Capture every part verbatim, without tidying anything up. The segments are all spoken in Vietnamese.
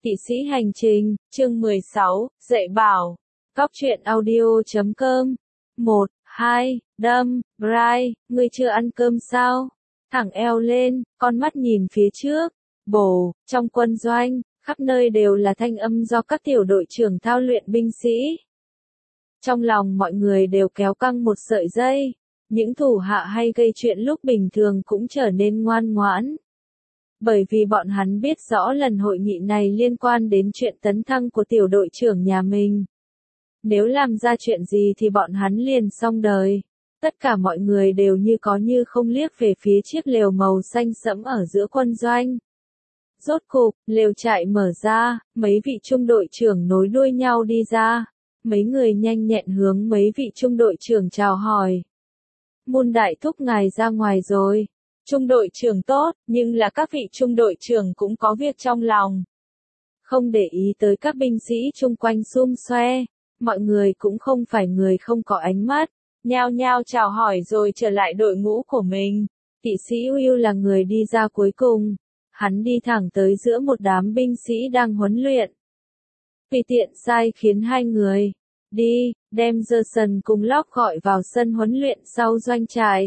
Kỵ sĩ hành trình, chương mười sáu, dạy bảo. Cóc truyện audio chấm com. một, hai, đâm, Brai, ngươi chưa ăn cơm sao? Thẳng eo lên, con mắt nhìn phía trước. Bổ, trong quân doanh, khắp nơi đều là thanh âm do các tiểu đội trưởng thao luyện binh sĩ. Trong lòng mọi người đều kéo căng một sợi dây. Những thủ hạ hay gây chuyện lúc bình thường cũng trở nên ngoan ngoãn. Bởi vì bọn hắn biết rõ lần hội nghị này liên quan đến chuyện tấn thăng của tiểu đội trưởng nhà mình. Nếu làm ra chuyện gì thì bọn hắn liền xong đời. Tất cả mọi người đều như có như không liếc về phía chiếc lều màu xanh sẫm ở giữa quân doanh. Rốt cục, lều trại mở ra, mấy vị trung đội trưởng nối đuôi nhau đi ra. Mấy người nhanh nhẹn hướng mấy vị trung đội trưởng chào hỏi. Môn đại thúc ngài ra ngoài rồi. Trung đội trưởng tốt, nhưng là các vị trung đội trưởng cũng có việc trong lòng. Không để ý tới các binh sĩ chung quanh xum xoe, mọi người cũng không phải người không có ánh mắt, nhao nhao chào hỏi rồi trở lại đội ngũ của mình. Kỵ sĩ Will là người đi ra cuối cùng, hắn đi thẳng tới giữa một đám binh sĩ đang huấn luyện. Tùy tiện sai khiến hai người, đi, đem Jason cùng Locke gọi vào sân huấn luyện sau doanh trại.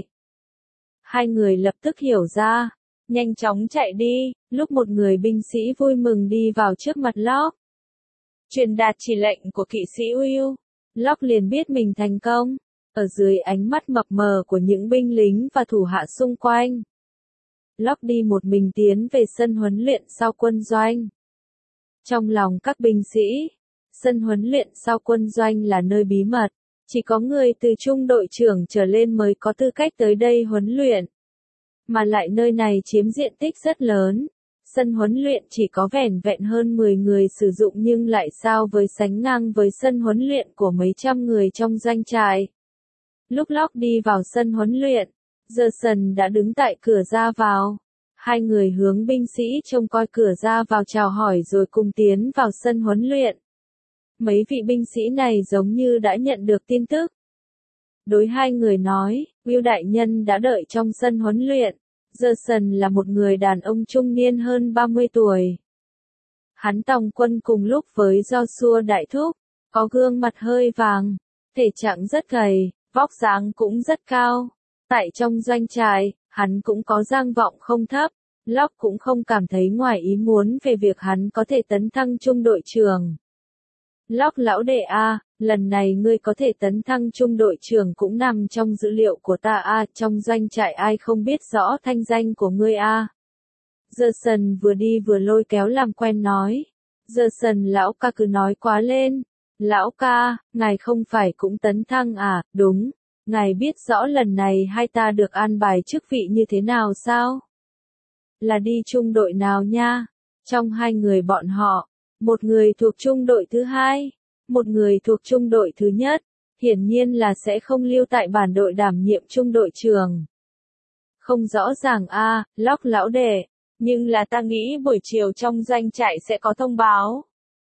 Hai người lập tức hiểu ra, nhanh chóng chạy đi, lúc một người binh sĩ vui mừng đi vào trước mặt Locke. Truyền đạt chỉ lệnh của kỵ sĩ Will, Locke liền biết mình thành công, ở dưới ánh mắt mập mờ của những binh lính và thủ hạ xung quanh. Locke đi một mình tiến về sân huấn luyện sau quân doanh. Trong lòng các binh sĩ, sân huấn luyện sau quân doanh là nơi bí mật. Chỉ có người từ trung đội trưởng trở lên mới có tư cách tới đây huấn luyện. Mà lại nơi này chiếm diện tích rất lớn. Sân huấn luyện chỉ có vẻn vẹn hơn mười người sử dụng nhưng lại sao với sánh ngang với sân huấn luyện của mấy trăm người trong doanh trại. Lúc Locke đi vào sân huấn luyện, Jason đã đứng tại cửa ra vào. Hai người hướng binh sĩ trông coi cửa ra vào chào hỏi rồi cùng tiến vào sân huấn luyện. Mấy vị binh sĩ này giống như đã nhận được tin tức. Đối hai người nói, Will đại nhân đã đợi trong sân huấn luyện. Jason là một người đàn ông trung niên hơn ba mươi tuổi. Hắn tòng quân cùng lúc với Joshua đại thúc, có gương mặt hơi vàng, thể trạng rất gầy, vóc dáng cũng rất cao. Tại trong doanh trại, hắn cũng có danh vọng không thấp. Locke cũng không cảm thấy ngoài ý muốn về việc hắn có thể tấn thăng trung đội trưởng. Locke lão đệ a, lần này ngươi có thể tấn thăng trung đội trưởng cũng nằm trong dữ liệu của ta a, trong doanh trại ai không biết rõ thanh danh của ngươi a. Jason vừa đi vừa lôi kéo làm quen nói. Jason lão ca cứ nói quá lên. Lão ca, ngài không phải cũng tấn thăng à, đúng. Ngài biết rõ lần này hai ta được an bài chức vị như thế nào sao? Là đi trung đội nào nha? Trong hai người bọn họ, một người thuộc trung đội thứ hai, một người thuộc trung đội thứ nhất, hiển nhiên là sẽ không lưu tại bản đội đảm nhiệm trung đội trưởng. Không rõ ràng a, à, Locke lão đệ, nhưng là ta nghĩ buổi chiều trong doanh trại sẽ có thông báo.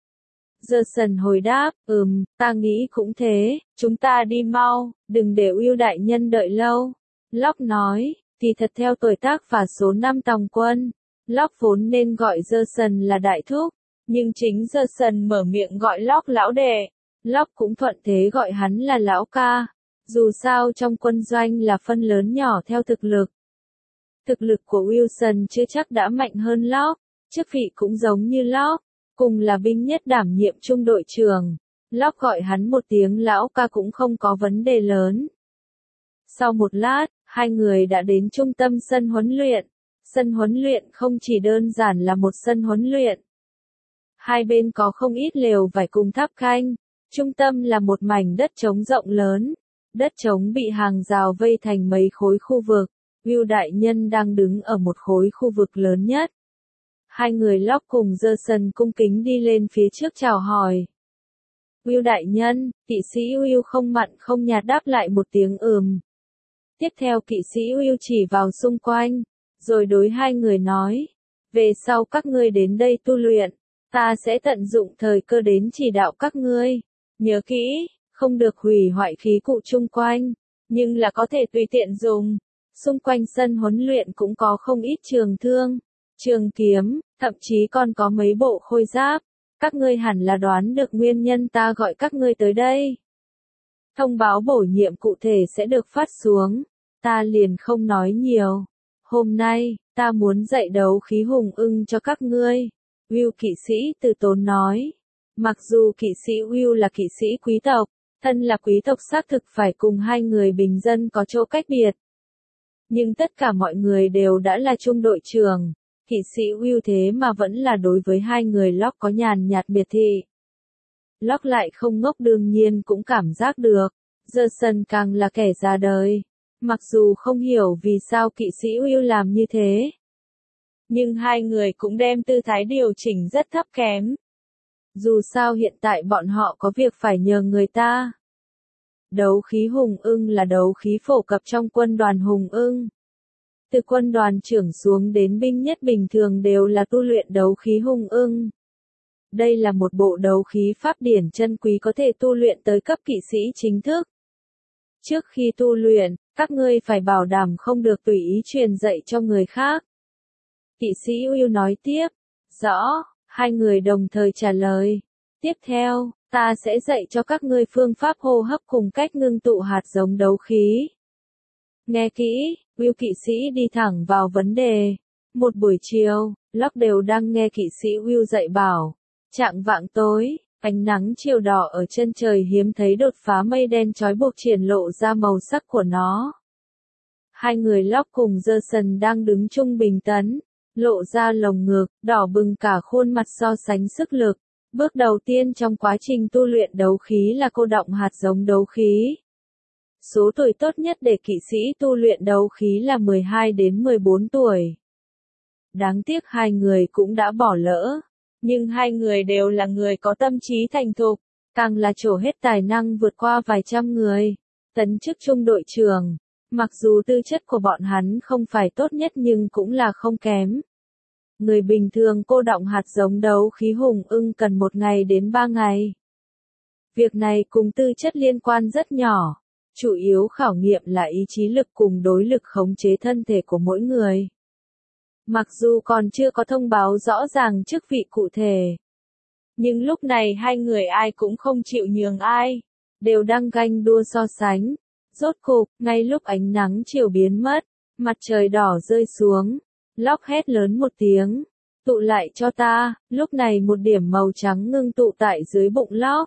Jason hồi đáp, ừm, ta nghĩ cũng thế, chúng ta đi mau, đừng để Will đại nhân đợi lâu. Locke nói, thì thật theo tuổi tác và số năm tòng quân, Locke vốn nên gọi Jason là đại thúc. Nhưng chính Jason mở miệng gọi Locke lão đệ, Locke cũng thuận thế gọi hắn là lão ca. Dù sao trong quân doanh là phân lớn nhỏ theo thực lực. Thực lực của Wilson chưa chắc đã mạnh hơn Locke, chức vị cũng giống như Locke, cùng là binh nhất đảm nhiệm trung đội trưởng. Locke gọi hắn một tiếng lão ca cũng không có vấn đề lớn. Sau một lát, hai người đã đến trung tâm sân huấn luyện. Sân huấn luyện không chỉ đơn giản là một sân huấn luyện. Hai bên có không ít lều vải cùng tháp canh, trung tâm là một mảnh đất trống rộng lớn, đất trống bị hàng rào vây thành mấy khối khu vực, Will đại nhân đang đứng ở một khối khu vực lớn nhất. Hai người Locke cùng Jason cung kính đi lên phía trước chào hỏi. Will đại nhân, kỵ sĩ Will không mặn không nhạt đáp lại một tiếng ừm. Tiếp theo kỵ sĩ Will chỉ vào xung quanh, rồi đối hai người nói, về sau các ngươi đến đây tu luyện. Ta sẽ tận dụng thời cơ đến chỉ đạo các ngươi. Nhớ kỹ, không được hủy hoại khí cụ chung quanh, nhưng là có thể tùy tiện dùng. Xung quanh sân huấn luyện cũng có không ít trường thương. trường kiếm, thậm chí còn có mấy bộ khôi giáp. Các ngươi hẳn là đoán được nguyên nhân ta gọi các ngươi tới đây. Thông báo bổ nhiệm cụ thể sẽ được phát xuống. Ta liền không nói nhiều. Hôm nay, ta muốn dạy đấu khí hùng ưng cho các ngươi. Will kỵ sĩ từ tốn nói. Mặc dù kỵ sĩ Will là kỵ sĩ quý tộc, thân là quý tộc xác thực phải cùng hai người bình dân có chỗ cách biệt. Nhưng tất cả mọi người đều đã là trung đội trưởng. Kỵ sĩ Will thế mà vẫn là đối với hai người Locke có nhàn nhạt miệt thị. Locke lại không ngốc đương nhiên cũng cảm giác được. Jason càng là kẻ già đời. Mặc dù không hiểu vì sao kỵ sĩ Will làm như thế. Nhưng hai người cũng đem tư thái điều chỉnh rất thấp kém. Dù sao hiện tại bọn họ có việc phải nhờ người ta. Đấu khí hùng ưng là đấu khí phổ cập trong quân đoàn hùng ưng. Từ quân đoàn trưởng xuống đến binh nhất bình thường đều là tu luyện đấu khí hùng ưng. Đây là một bộ đấu khí pháp điển chân quý có thể tu luyện tới cấp kỵ sĩ chính thức. Trước khi tu luyện, các ngươi phải bảo đảm không được tùy ý truyền dạy cho người khác. Kỵ sĩ Will nói tiếp. Rõ, hai người đồng thời trả lời. Tiếp theo, ta sẽ dạy cho các ngươi phương pháp hô hấp cùng cách ngưng tụ hạt giống đấu khí. Nghe kỹ, Will kỵ sĩ đi thẳng vào vấn đề. Một buổi chiều, Locke đều đang nghe kỵ sĩ Will dạy bảo. Chạng vạng tối, ánh nắng chiều đỏ ở chân trời hiếm thấy đột phá mây đen trói buộc triển lộ ra màu sắc của nó. Hai người Locke cùng Jason đang đứng trung bình tấn, lộ ra lồng ngực, đỏ bừng cả khuôn mặt so sánh sức lực. Bước đầu tiên trong quá trình tu luyện đấu khí là cô đọng hạt giống đấu khí. Số tuổi tốt nhất để kỵ sĩ tu luyện đấu khí là mười hai đến mười bốn tuổi. Đáng tiếc hai người cũng đã bỏ lỡ. Nhưng hai người đều là người có tâm trí thành thục, càng là trổ hết tài năng vượt qua vài trăm người. Tấn chức trung đội trưởng, mặc dù tư chất của bọn hắn không phải tốt nhất nhưng cũng là không kém. Người bình thường cô đọng hạt giống đấu khí hùng ưng cần một ngày đến ba ngày. Việc này cùng tư chất liên quan rất nhỏ, chủ yếu khảo nghiệm là ý chí lực cùng đối lực khống chế thân thể của mỗi người. Mặc dù còn chưa có thông báo rõ ràng chức vị cụ thể. Nhưng lúc này hai người ai cũng không chịu nhường ai. Đều đang ganh đua so sánh. Rốt cục, ngay lúc ánh nắng chiều biến mất, mặt trời đỏ rơi xuống. Locke hét lớn một tiếng. Tụ lại cho ta, lúc này một điểm màu trắng ngưng tụ tại dưới bụng Locke.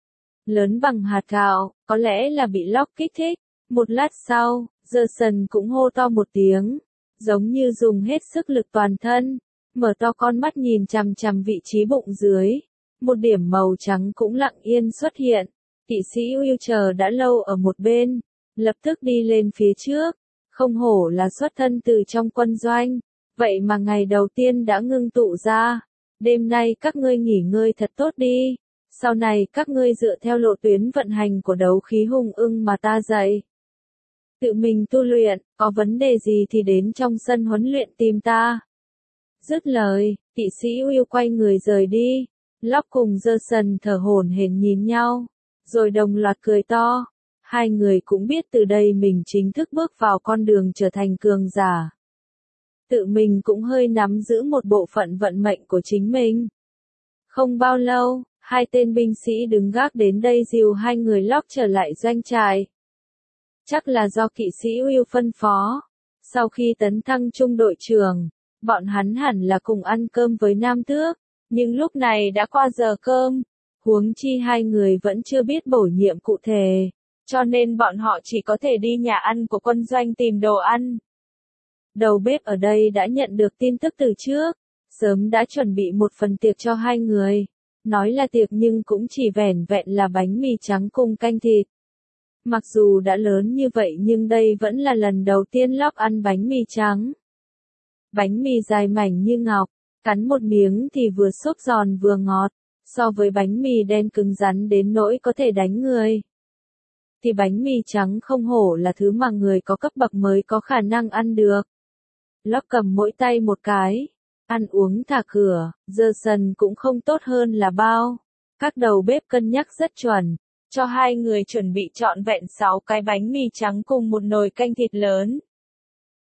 Lớn bằng hạt gạo, có lẽ là bị Locke kích thích. Một lát sau, Jason cũng hô to một tiếng. Giống như dùng hết sức lực toàn thân, mở to con mắt nhìn chằm chằm vị trí bụng dưới. Một điểm màu trắng cũng lặng yên xuất hiện. Kỵ sĩ Will chờ đã lâu ở một bên, lập tức đi lên phía trước. Không hổ là xuất thân từ trong quân doanh, vậy mà ngày đầu tiên đã ngưng tụ ra. Đêm nay các ngươi nghỉ ngơi thật tốt đi. Sau này các ngươi dựa theo lộ tuyến vận hành của đấu khí hùng ưng mà ta dạy. Tự mình tu luyện, có vấn đề gì thì đến trong sân huấn luyện tìm ta. Dứt lời, kỵ sĩ Will quay người rời đi. Locke cùng Jason thở hổn hển nhìn nhau, rồi đồng loạt cười to. Hai người cũng biết từ đây mình chính thức bước vào con đường trở thành cường giả. Tự mình cũng hơi nắm giữ một bộ phận vận mệnh của chính mình. Không bao lâu, hai tên binh sĩ đứng gác đến đây dìu hai người Locke trở lại doanh trại. Chắc là do kỵ sĩ Will phân phó. Sau khi tấn thăng trung đội trưởng, bọn hắn hẳn là cùng ăn cơm với Nam Tước. Nhưng lúc này đã qua giờ cơm. Huống chi hai người vẫn chưa biết bổ nhiệm cụ thể. Cho nên bọn họ chỉ có thể đi nhà ăn của quân doanh tìm đồ ăn. Đầu bếp ở đây đã nhận được tin tức từ trước. Sớm đã chuẩn bị một phần tiệc cho hai người. Nói là tiệc nhưng cũng chỉ vẻn vẹn là bánh mì trắng cùng canh thịt. Mặc dù đã lớn như vậy nhưng đây vẫn là lần đầu tiên Locke ăn bánh mì trắng. Bánh mì dài mảnh như ngọc, cắn một miếng thì vừa xốp giòn vừa ngọt, so với bánh mì đen cứng rắn đến nỗi có thể đánh người. Thì bánh mì trắng không hổ là thứ mà người có cấp bậc mới có khả năng ăn được. Locke cầm mỗi tay một cái, ăn uống thả cửa, Jason cũng không tốt hơn là bao. Các đầu bếp cân nhắc rất chuẩn. Cho hai người chuẩn bị trọn vẹn sáu cái bánh mì trắng cùng một nồi canh thịt lớn.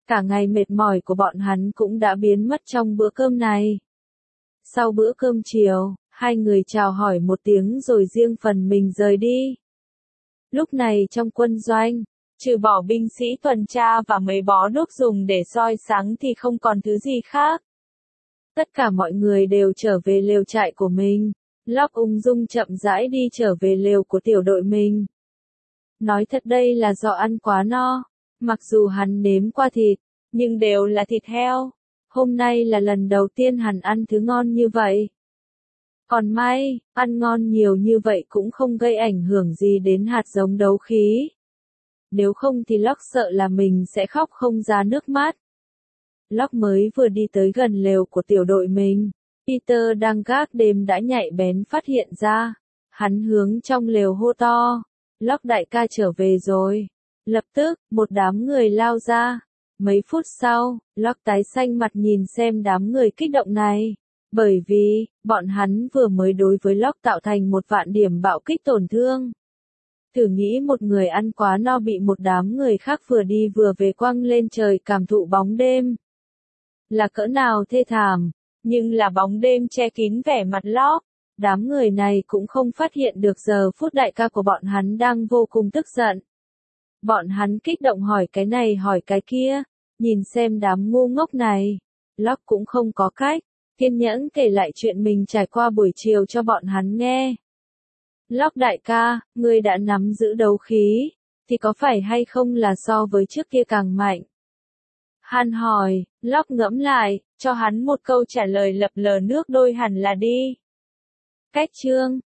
Cả ngày mệt mỏi của bọn hắn cũng đã biến mất trong bữa cơm này. Sau bữa cơm chiều, hai người chào hỏi một tiếng rồi riêng phần mình rời đi. Lúc này trong quân doanh, trừ bỏ binh sĩ tuần tra và mấy bó đuốc dùng để soi sáng thì không còn thứ gì khác. Tất cả mọi người đều trở về lều trại của mình. Locke ung dung chậm rãi đi trở về lều của tiểu đội mình. Nói thật đây là do ăn quá no. Mặc dù hắn nếm qua thịt, nhưng đều là thịt heo. Hôm nay là lần đầu tiên hắn ăn thứ ngon như vậy. Còn may, ăn ngon nhiều như vậy cũng không gây ảnh hưởng gì đến hạt giống đấu khí. Nếu không thì Locke sợ là mình sẽ khóc không ra nước mắt. Locke mới vừa đi tới gần lều của tiểu đội mình. Peter đang gác đêm đã nhạy bén phát hiện ra. Hắn hướng trong lều hô to. Locke đại ca trở về rồi. Lập tức, một đám người lao ra. Mấy phút sau, Locke tái xanh mặt nhìn xem đám người kích động này. Bởi vì, bọn hắn vừa mới đối với Locke tạo thành một vạn điểm bạo kích tổn thương. Thử nghĩ một người ăn quá no bị một đám người khác vừa đi vừa về quăng lên trời cảm thụ bóng đêm. Là cỡ nào thê thảm, nhưng là bóng đêm che kín vẻ mặt Locke. Đám người này cũng không phát hiện được giờ phút đại ca của bọn hắn đang vô cùng tức giận. Bọn hắn kích động hỏi cái này hỏi cái kia, nhìn xem đám ngu ngốc này. Locke cũng không có cách, kiên nhẫn kể lại chuyện mình trải qua buổi chiều cho bọn hắn nghe. Locke đại ca, ngươi đã nắm giữ đấu khí, thì có phải hay không là so với trước kia càng mạnh? Han hỏi, Locke ngẫm lại, cho hắn một câu trả lời lập lờ nước đôi hẳn là đi. Cách chương